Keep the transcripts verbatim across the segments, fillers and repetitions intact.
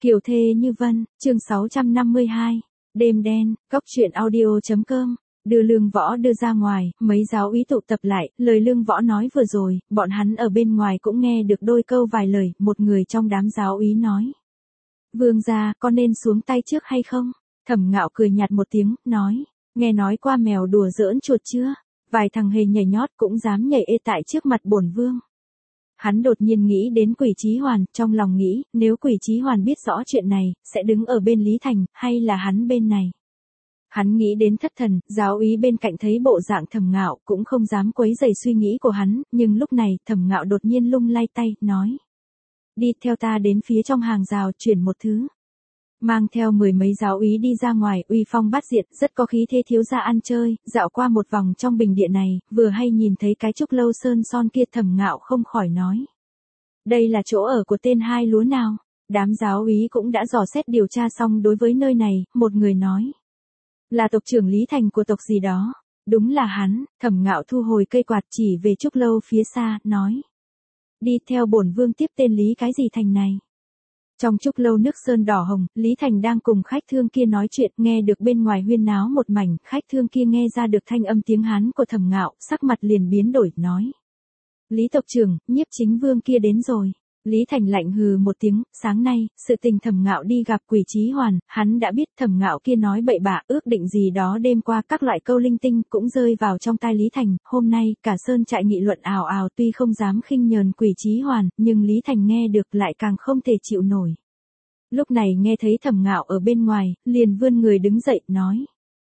Kiều thê như vân, chương sáu trăm năm mươi hai, đêm đen, góc chuyện audio.com, đưa Lương Võ đưa ra ngoài, mấy giáo úy tụ tập lại, lời Lương Võ nói vừa rồi, bọn hắn ở bên ngoài cũng nghe được đôi câu vài lời, một người trong đám giáo úy nói. Vương gia, có nên xuống tay trước hay không? Thẩm Ngạo cười nhạt một tiếng, nói, nghe nói qua mèo đùa giỡn chuột chưa? Vài thằng hề nhảy nhót cũng dám nhảy ê tại trước mặt bổn vương. Hắn đột nhiên nghĩ đến Quỷ Chí Hoàn, trong lòng nghĩ, nếu Quỷ Chí Hoàn biết rõ chuyện này, sẽ đứng ở bên Lý Thành, hay là hắn bên này. Hắn nghĩ đến Thất Thần, giáo úy bên cạnh thấy bộ dạng Thẩm Ngạo, cũng không dám quấy rầy suy nghĩ của hắn, nhưng lúc này, Thẩm Ngạo đột nhiên lung lay tay, nói. Đi theo ta đến phía trong hàng rào, chuyển một thứ. Mang theo mười mấy giáo úy đi ra ngoài, uy phong bát diệt, rất có khí thế thiếu gia ăn chơi, dạo qua một vòng trong bình điện này, vừa hay nhìn thấy cái trúc lâu sơn son kia, Thẩm Ngạo không khỏi nói. Đây là chỗ ở của tên hai lúa nào? Đám giáo úy cũng đã dò xét điều tra xong đối với nơi này, một người nói. Là tộc trưởng Lý Thành của tộc gì đó. Đúng là hắn, Thẩm Ngạo thu hồi cây quạt chỉ về trúc lâu phía xa, nói. Đi theo bổn vương tiếp tên Lý cái gì Thành này. Trong trúc lâu nước sơn đỏ hồng, Lý Thành đang cùng khách thương kia nói chuyện, nghe được bên ngoài huyên náo một mảnh, khách thương kia nghe ra được thanh âm tiếng Hán của Thẩm Ngạo, sắc mặt liền biến đổi, nói. Lý tộc trưởng, nhiếp chính vương kia đến rồi. Lý Thành lạnh hừ một tiếng, sáng nay, sự tình Thẩm Ngạo đi gặp Quỷ Chí Hoàn, hắn đã biết Thẩm Ngạo kia nói bậy bạ, ước định gì đó đêm qua các loại câu linh tinh cũng rơi vào trong tai Lý Thành, hôm nay, cả sơn trại nghị luận ào ào tuy không dám khinh nhờn Quỷ Chí Hoàn, nhưng Lý Thành nghe được lại càng không thể chịu nổi. Lúc này nghe thấy Thẩm Ngạo ở bên ngoài, liền vươn người đứng dậy, nói.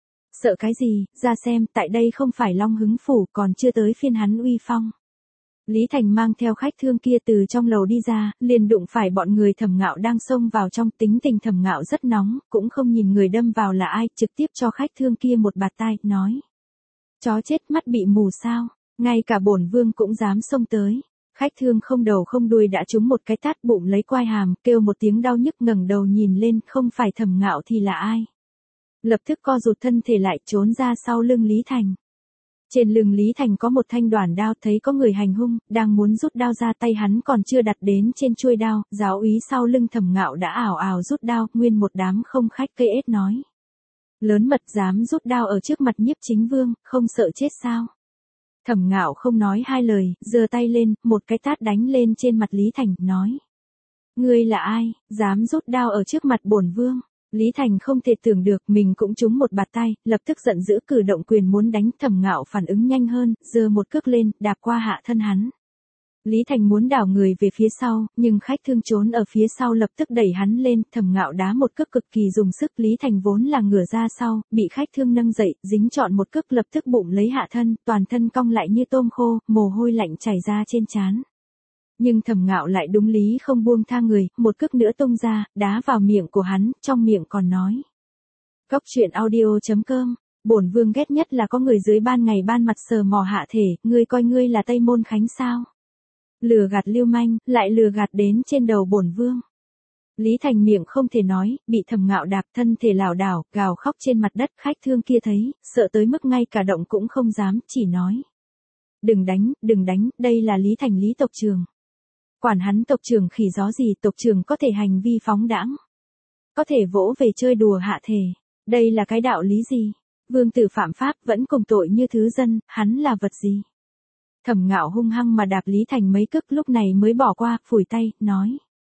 Sợ cái gì, ra xem, tại đây không phải Long Hứng Phủ, còn chưa tới phiên hắn uy phong. Lý Thành mang theo khách thương kia từ trong lầu đi ra, liền đụng phải bọn người Thẩm Ngạo đang xông vào trong, tính tình Thẩm Ngạo rất nóng, cũng không nhìn người đâm vào là ai, trực tiếp cho khách thương kia một bạt tai, nói. Chó chết mắt bị mù sao, ngay cả bổn vương cũng dám xông tới. Khách thương không đầu không đuôi đã trúng một cái tát bụng lấy quai hàm, kêu một tiếng đau nhức ngẩng đầu nhìn lên, không phải Thẩm Ngạo thì là ai. Lập tức co rụt thân thể lại trốn ra sau lưng Lý Thành. Trên lưng Lý Thành có một thanh đoản đao, thấy có người hành hung, đang muốn rút đao ra, tay hắn còn chưa đặt đến trên chuôi đao, giáo úy sau lưng Thẩm Ngạo đã ảo ảo rút đao, nguyên một đám không khách cây ết nói. Lớn mật dám rút đao ở trước mặt nhiếp chính vương, không sợ chết sao? Thẩm Ngạo không nói hai lời, giơ tay lên, một cái tát đánh lên trên mặt Lý Thành, nói. Ngươi là ai, dám rút đao ở trước mặt bổn vương? Lý Thành không thể tưởng được mình cũng trúng một bạt tay, lập tức giận dữ cử động quyền muốn đánh. Thẩm Ngạo phản ứng nhanh hơn, giơ một cước lên, đạp qua hạ thân hắn. Lý Thành muốn đảo người về phía sau, nhưng khách thương trốn ở phía sau lập tức đẩy hắn lên, Thẩm Ngạo đá một cước cực kỳ dùng sức, Lý Thành vốn là ngửa ra sau, bị khách thương nâng dậy, dính trọn một cước lập tức bụng lấy hạ thân, toàn thân cong lại như tôm khô, mồ hôi lạnh chảy ra trên trán. Nhưng Thẩm Ngạo lại đúng lý không buông tha người, một cước nữa tung ra, đá vào miệng của hắn, trong miệng còn nói. Góc chuyện audio.com, bổn vương ghét nhất là có người dưới ban ngày ban mặt sờ mò hạ thể, ngươi coi ngươi là Tây Môn Khánh sao? Lừa gạt lưu manh, lại lừa gạt đến trên đầu bổn vương. Lý Thành miệng không thể nói, bị Thẩm Ngạo đạp, thân thể lảo đảo, gào khóc trên mặt đất, khách thương kia thấy, sợ tới mức ngay cả động cũng không dám, chỉ nói. Đừng đánh, đừng đánh, đây là Lý Thành Lý tộc trưởng. Quản hắn tộc trưởng khỉ gió gì, tộc trưởng có thể hành vi phóng đãng, có thể vỗ về chơi đùa hạ thể, đây là cái đạo lý gì? Vương tử phạm pháp vẫn cùng tội như thứ dân, hắn là vật gì? Thẩm Ngạo hung hăng mà đạp Lý Thành mấy cước, lúc này mới bỏ qua, phủi tay, nói.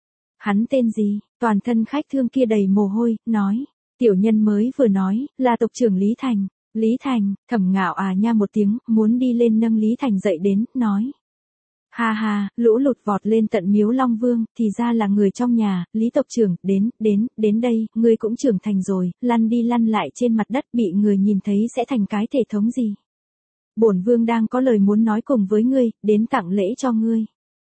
Hắn tên gì? Toàn thân khách thương kia đầy mồ hôi, nói. Tiểu nhân mới vừa nói, là tộc trưởng Lý Thành. Lý Thành, Thẩm Ngạo à nha một tiếng, muốn đi lên nâng Lý Thành dậy đến, nói. Ha ha, lũ lụt vọt lên tận miếu Long Vương, thì ra là người trong nhà, Lý tộc trưởng, đến, đến, đến đây, ngươi cũng trưởng thành rồi, lăn đi lăn lại trên mặt đất, bị người nhìn thấy sẽ thành cái thể thống gì. Bổn vương đang có lời muốn nói cùng với ngươi, đến tặng lễ cho ngươi.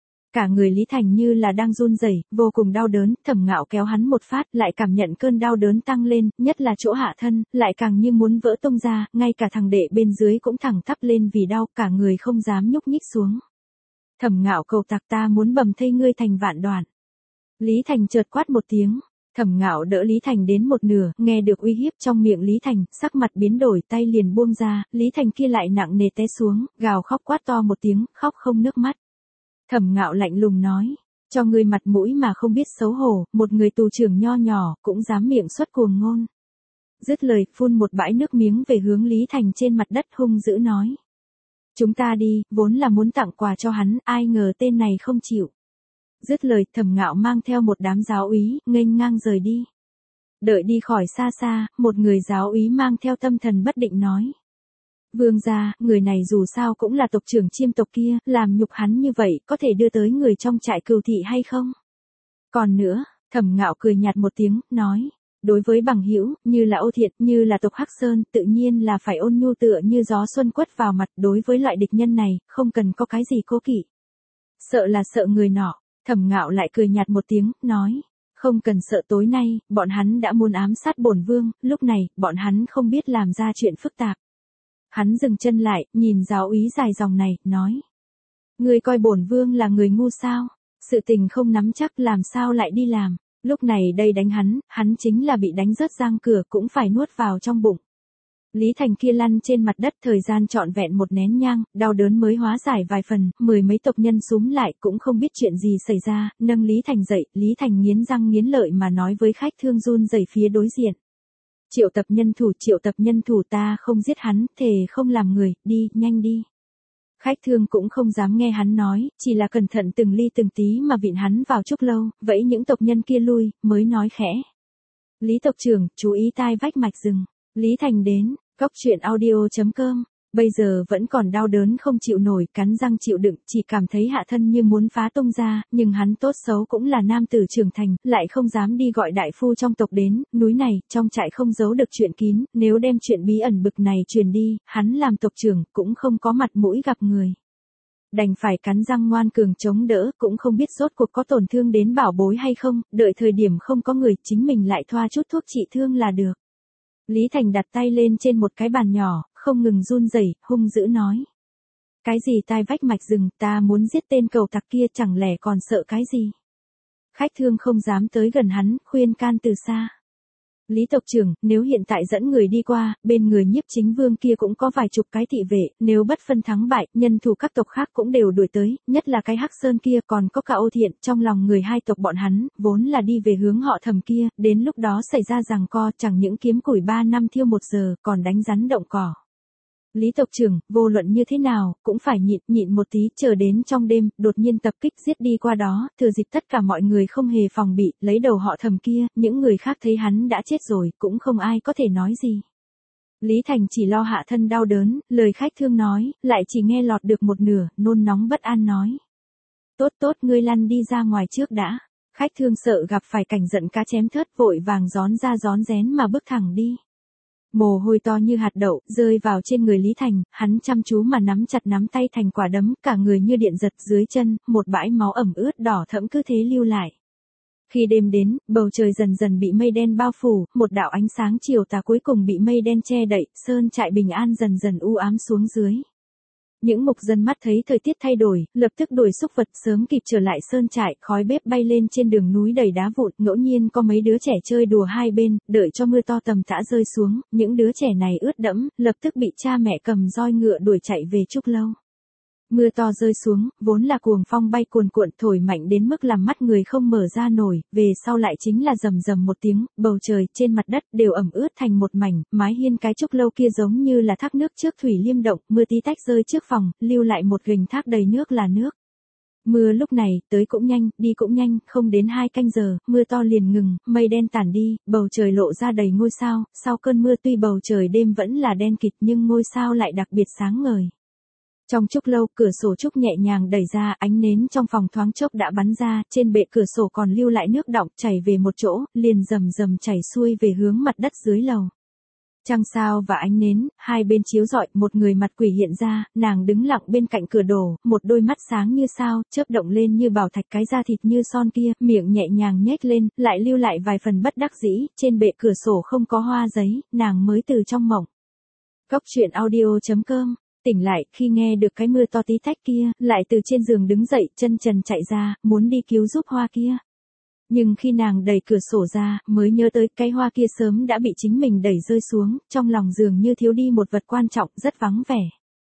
Cả người Lý Thành như là đang run rẩy, vô cùng đau đớn, Thẩm Ngạo kéo hắn một phát, lại cảm nhận cơn đau đớn tăng lên, nhất là chỗ hạ thân, lại càng như muốn vỡ tung ra, ngay cả thằng đệ bên dưới cũng thẳng thắp lên vì đau, cả người không dám nhúc nhích xuống. Thẩm Ngạo cầu tặc, ta muốn bầm thây ngươi thành vạn đoạn. Lý Thành chợt quát một tiếng. Thẩm Ngạo đỡ Lý Thành đến một nửa, nghe được uy hiếp trong miệng Lý Thành, sắc mặt biến đổi, tay liền buông ra, Lý Thành kia lại nặng nề té xuống, gào khóc quát to một tiếng, khóc không nước mắt. Thẩm Ngạo lạnh lùng nói, Cho ngươi mặt mũi mà không biết xấu hổ, một người tù trưởng nho nhỏ, cũng dám miệng xuất cuồng ngôn. Dứt lời, phun một bãi nước miếng về hướng Lý Thành trên mặt đất hung dữ nói. Chúng ta đi, vốn là muốn tặng quà cho hắn, ai ngờ tên này không chịu. Dứt lời, Thẩm Ngạo mang theo một đám giáo úy, nghênh ngang rời đi. Đợi đi khỏi xa xa, một người giáo úy mang theo tâm thần bất định nói. Vương gia, người này dù sao cũng là tộc trưởng chiêm tộc kia, làm nhục hắn như vậy, có thể đưa tới người trong trại Cừu thị hay không? Còn nữa, Thẩm Ngạo cười nhạt một tiếng, nói. Đối với bằng hữu, như là Ô Thiện, như là tộc Hắc Sơn, tự nhiên là phải ôn nhu tựa như gió xuân quất vào mặt. Đối với loại địch nhân này, không cần có cái gì cố kỵ. Sợ là sợ người nọ. Thẩm Ngạo lại cười nhạt một tiếng, nói. Không cần sợ, tối nay, bọn hắn đã muốn ám sát bổn vương, lúc này, bọn hắn không biết làm ra chuyện phức tạp. Hắn dừng chân lại, nhìn giáo úy dài dòng này, nói. Ngươi coi bổn vương là người ngu sao? Sự tình không nắm chắc làm sao lại đi làm? Lúc này đây đánh hắn, hắn chính là bị đánh rớt răng cửa cũng phải nuốt vào trong bụng. Lý Thành kia lăn trên mặt đất thời gian trọn vẹn một nén nhang, đau đớn mới hóa giải vài phần, mười mấy tộc nhân xúm lại cũng không biết chuyện gì xảy ra, nâng Lý Thành dậy, Lý Thành nghiến răng nghiến lợi mà nói với khách thương run rẩy phía đối diện. Triệu tập nhân thủ, triệu tập nhân thủ, ta không giết hắn, thề không làm người, đi, nhanh đi. Khách thương cũng không dám nghe hắn nói, chỉ là cẩn thận từng ly từng tí mà vịn hắn vào trúc lâu, vẫy những tộc nhân kia lui, mới nói khẽ. Lý tộc trưởng, chú ý tai vách mạch rừng. Lý Thành đến, cốc truyện audio chấm com. Bây giờ vẫn còn đau đớn không chịu nổi, cắn răng chịu đựng, chỉ cảm thấy hạ thân như muốn phá tung ra, nhưng hắn tốt xấu cũng là nam tử trưởng thành, lại không dám đi gọi đại phu trong tộc đến, núi này, trong trại không giấu được chuyện kín, nếu đem chuyện bí ẩn bực này truyền đi, hắn làm tộc trưởng, cũng không có mặt mũi gặp người. Đành phải cắn răng ngoan cường chống đỡ, cũng không biết rốt cuộc có tổn thương đến bảo bối hay không, đợi thời điểm không có người, chính mình lại thoa chút thuốc trị thương là được. Lý Thành đặt tay lên trên một cái bàn nhỏ, không ngừng run rẩy, hung dữ nói. Cái gì tai vách mạch rừng, ta muốn giết tên cầu tặc kia, chẳng lẽ còn sợ cái gì? Khách thương không dám tới gần hắn, khuyên can từ xa. Lý tộc trưởng, nếu hiện tại dẫn người đi qua, bên người Nhiếp Chính Vương kia cũng có vài chục cái thị vệ, nếu bất phân thắng bại, nhân thủ các tộc khác cũng đều đuổi tới, nhất là cái Hắc Sơn kia, còn có cả Ô Thiện, trong lòng người hai tộc bọn hắn, vốn là đi về hướng họ Thẩm kia, đến lúc đó xảy ra giằng co, chẳng những kiếm củi ba năm thiêu một giờ, còn đánh rắn động cỏ. Lý tộc trưởng, vô luận như thế nào, cũng phải nhịn, nhịn một tí, chờ đến trong đêm, đột nhiên tập kích giết đi qua đó, thừa dịp tất cả mọi người không hề phòng bị, lấy đầu họ Thẩm kia, những người khác thấy hắn đã chết rồi, cũng không ai có thể nói gì. Lý Thành chỉ lo hạ thân đau đớn, lời khách thương nói, lại chỉ nghe lọt được một nửa, nôn nóng bất an nói. Tốt tốt, ngươi lăn đi ra ngoài trước đã. Khách thương sợ gặp phải cảnh giận cá chém thớt, vội vàng gión ra gión rén mà bước thẳng đi. Mồ hôi to như hạt đậu, rơi vào trên người Lý Thành, hắn chăm chú mà nắm chặt nắm tay thành quả đấm, cả người như điện giật dưới chân, một bãi máu ẩm ướt đỏ thẫm cứ thế lưu lại. Khi đêm đến, bầu trời dần dần bị mây đen bao phủ, một đạo ánh sáng chiều tà cuối cùng bị mây đen che đậy, sơn trại bình an dần dần u ám xuống dưới. Những mục dân mắt thấy thời tiết thay đổi, lập tức đuổi xúc vật sớm kịp trở lại sơn trại, khói bếp bay lên trên đường núi đầy đá vụn, ngẫu nhiên có mấy đứa trẻ chơi đùa hai bên, đợi cho mưa to tầm tã rơi xuống, những đứa trẻ này ướt đẫm, lập tức bị cha mẹ cầm roi ngựa đuổi chạy về trúc lâu. Mưa to rơi xuống, vốn là cuồng phong bay cuồn cuộn thổi mạnh đến mức làm mắt người không mở ra nổi, về sau lại chính là rầm rầm một tiếng, bầu trời, trên mặt đất đều ẩm ướt thành một mảnh, mái hiên cái trúc lâu kia giống như là thác nước trước thủy liêm động, mưa tí tách rơi trước phòng, lưu lại một gành thác đầy nước là nước. Mưa lúc này, tới cũng nhanh, đi cũng nhanh, không đến hai canh giờ, mưa to liền ngừng, mây đen tản đi, bầu trời lộ ra đầy ngôi sao, sau cơn mưa tuy bầu trời đêm vẫn là đen kịt nhưng ngôi sao lại đặc biệt sáng ngời. Trong trúc lâu, cửa sổ trúc nhẹ nhàng đẩy ra, ánh nến trong phòng thoáng chốc đã bắn ra, trên bệ cửa sổ còn lưu lại nước đọng chảy về một chỗ, liền rầm rầm chảy xuôi về hướng mặt đất dưới lầu. Trăng sao và ánh nến, hai bên chiếu rọi, một người mặt quỷ hiện ra, nàng đứng lặng bên cạnh cửa đổ, một đôi mắt sáng như sao, chớp động lên như bảo thạch, cái da thịt như son kia, miệng nhẹ nhàng nhếch lên, lại lưu lại vài phần bất đắc dĩ, trên bệ cửa sổ không có hoa giấy, nàng mới từ trong mộng. Cốc truyện audio chấm com. Tỉnh lại, khi nghe được cái mưa to tí tách kia, lại từ trên giường đứng dậy, chân trần chạy ra, muốn đi cứu giúp hoa kia. Nhưng khi nàng đẩy cửa sổ ra, mới nhớ tới cái hoa kia sớm đã bị chính mình đẩy rơi xuống, trong lòng giường như thiếu đi một vật quan trọng, rất vắng vẻ.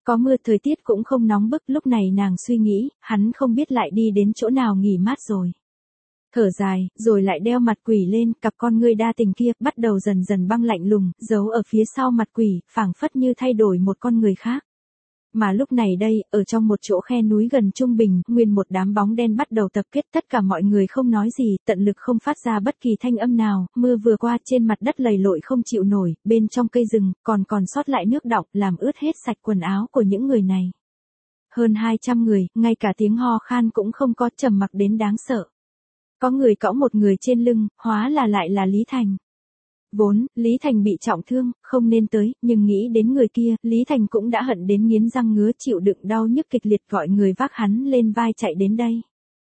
Có mưa, thời tiết cũng không nóng bức, lúc này nàng suy nghĩ, hắn không biết lại đi đến chỗ nào nghỉ mát rồi. Thở dài, rồi lại đeo mặt quỷ lên, cặp con ngươi đa tình kia, bắt đầu dần dần băng lạnh lùng, giấu ở phía sau mặt quỷ, phảng phất như thay đổi một con người khác. Mà lúc này đây, ở trong một chỗ khe núi gần trung bình, nguyên một đám bóng đen bắt đầu tập kết, tất cả mọi người không nói gì, tận lực không phát ra bất kỳ thanh âm nào, mưa vừa qua trên mặt đất lầy lội không chịu nổi, bên trong cây rừng, còn còn sót lại nước đọng, làm ướt hết sạch quần áo của những người này. Hơn hai trăm người, ngay cả tiếng ho khan cũng không có, trầm mặc đến đáng sợ. Có người cõng một người trên lưng, hóa là lại là Lý Thành. Vốn, Lý Thành bị trọng thương, không nên tới, nhưng nghĩ đến người kia, Lý Thành cũng đã hận đến nghiến răng ngứa, chịu đựng đau nhức kịch liệt, gọi người vác hắn lên vai chạy đến đây.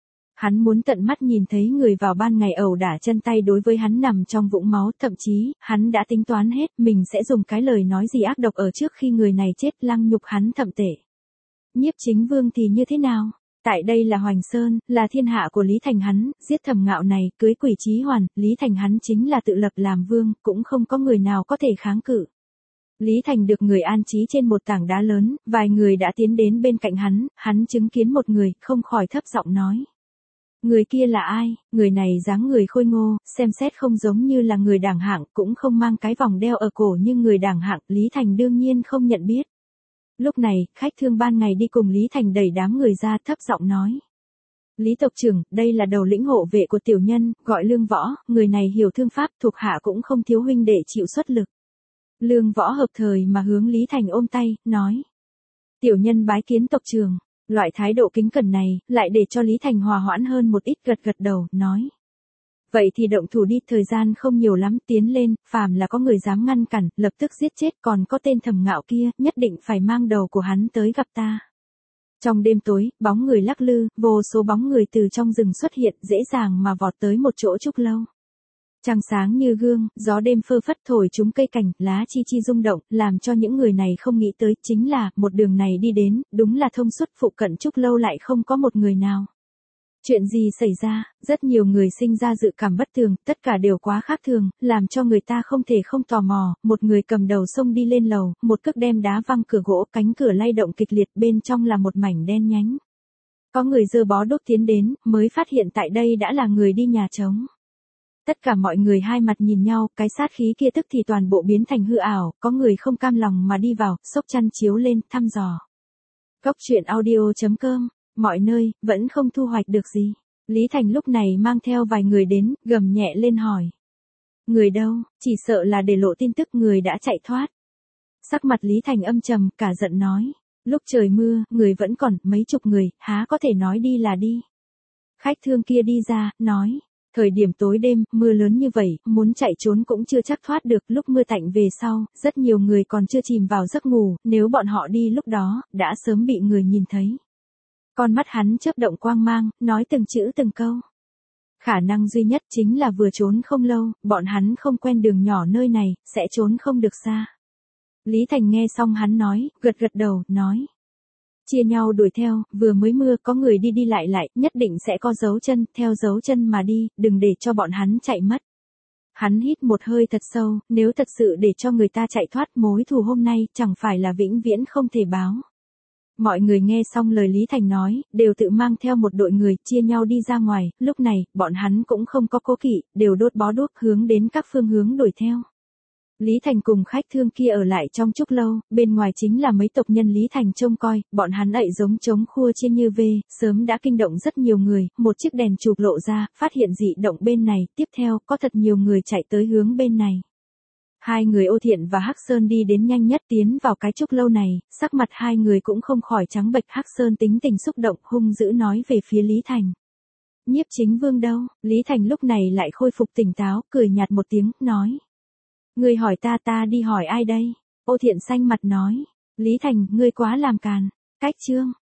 Hắn muốn tận mắt nhìn thấy người vào ban ngày ẩu đả chân tay đối với hắn nằm trong vũng máu, thậm chí, hắn đã tính toán hết, mình sẽ dùng cái lời nói gì ác độc ở trước khi người này chết, lăng nhục hắn thậm tệ. Nhiếp Chính Vương thì như thế nào? Tại đây là Hoành Sơn, là thiên hạ của Lý Thành hắn, giết Thẩm Ngạo này, cưới Quỷ Chí Hoàn, Lý Thành hắn chính là tự lập làm vương, cũng không có người nào có thể kháng cự. Lý Thành được người an trí trên một tảng đá lớn, vài người đã tiến đến bên cạnh hắn, hắn chứng kiến một người, không khỏi thấp giọng nói. Người kia là ai? Người này dáng người khôi ngô, xem xét không giống như là người đảng hạng, cũng không mang cái vòng đeo ở cổ như người đảng hạng, Lý Thành đương nhiên không nhận biết. Lúc này, khách thương ban ngày đi cùng Lý Thành đẩy đám người ra, thấp giọng nói. Lý tộc trưởng, đây là đầu lĩnh hộ vệ của tiểu nhân, gọi Lương Võ, người này hiểu thương pháp, thuộc hạ cũng không thiếu huynh để chịu xuất lực. Lương Võ hợp thời mà hướng Lý Thành ôm tay, nói. Tiểu nhân bái kiến tộc trưởng, loại thái độ kính cẩn này, lại để cho Lý Thành hòa hoãn hơn một ít, gật gật đầu, nói. Vậy thì động thủ đi, thời gian không nhiều lắm, tiến lên, phàm là có người dám ngăn cản, lập tức giết chết, còn có tên Thẩm Ngạo kia, nhất định phải mang đầu của hắn tới gặp ta. Trong đêm tối, bóng người lắc lư, vô số bóng người từ trong rừng xuất hiện, dễ dàng mà vọt tới một chỗ trúc lâu. Trăng sáng như gương, gió đêm phơ phất thổi chúng cây cành, lá chi chi rung động, làm cho những người này không nghĩ tới, chính là, một đường này đi đến, đúng là thông suốt, phụ cận trúc lâu lại không có một người nào. Chuyện gì xảy ra, rất nhiều người sinh ra dự cảm bất thường, tất cả đều quá khác thường, làm cho người ta không thể không tò mò, một người cầm đầu xông đi lên lầu, một cước đem đá văng cửa gỗ, cánh cửa lay động kịch liệt, bên trong là một mảnh đen nhánh. Có người giơ bó đuốc tiến đến, mới phát hiện tại đây đã là người đi nhà trống. Tất cả mọi người hai mặt nhìn nhau, cái sát khí kia tức thì toàn bộ biến thành hư ảo, có người không cam lòng mà đi vào, xốc chăn chiếu lên, thăm dò. Góc truyện audio chấm com. Mọi nơi, vẫn không thu hoạch được gì. Lý Thành lúc này mang theo vài người đến, gầm nhẹ lên hỏi. Người đâu, chỉ sợ là để lộ tin tức người đã chạy thoát. Sắc mặt Lý Thành âm trầm, cả giận nói. Lúc trời mưa, người vẫn còn, mấy chục người, há có thể nói đi là đi. Khách thương kia đi ra, nói. Thời điểm tối đêm, mưa lớn như vậy, muốn chạy trốn cũng chưa chắc thoát được, lúc mưa tạnh về sau, rất nhiều người còn chưa chìm vào giấc ngủ, nếu bọn họ đi lúc đó, đã sớm bị người nhìn thấy. Con mắt hắn chớp động quang mang, nói từng chữ từng câu. Khả năng duy nhất chính là vừa trốn không lâu, bọn hắn không quen đường nhỏ nơi này, sẽ trốn không được xa. Lý Thành nghe xong hắn nói, gật gật đầu, nói. Chia nhau đuổi theo, vừa mới mưa có người đi đi lại lại, nhất định sẽ có dấu chân, theo dấu chân mà đi, đừng để cho bọn hắn chạy mất. Hắn hít một hơi thật sâu, nếu thật sự để cho người ta chạy thoát, mối thù hôm nay, chẳng phải là vĩnh viễn không thể báo. Mọi người nghe xong lời Lý Thành nói, đều tự mang theo một đội người, chia nhau đi ra ngoài, lúc này, bọn hắn cũng không có cố kỵ, đều đốt bó đuốc hướng đến các phương hướng đuổi theo. Lý Thành cùng khách thương kia ở lại trong trúc lâu, bên ngoài chính là mấy tộc nhân Lý Thành trông coi, bọn hắn ậy giống trống khua trên như vê, sớm đã kinh động rất nhiều người, một chiếc đèn chụp lộ ra, phát hiện dị động bên này, tiếp theo, có thật nhiều người chạy tới hướng bên này. Hai người Ô Thiện và Hắc Sơn đi đến nhanh nhất tiến vào cái trúc lâu này, sắc mặt hai người cũng không khỏi trắng bệch. Hắc Sơn tính tình xúc động, hung dữ nói về phía Lý Thành. Nhiếp Chính Vương đâu? Lý Thành lúc này lại khôi phục tỉnh táo, cười nhạt một tiếng, nói. Ngươi hỏi ta ta đi hỏi ai đây? Ô Thiện xanh mặt nói. Lý Thành, ngươi quá làm càn. Cách chương.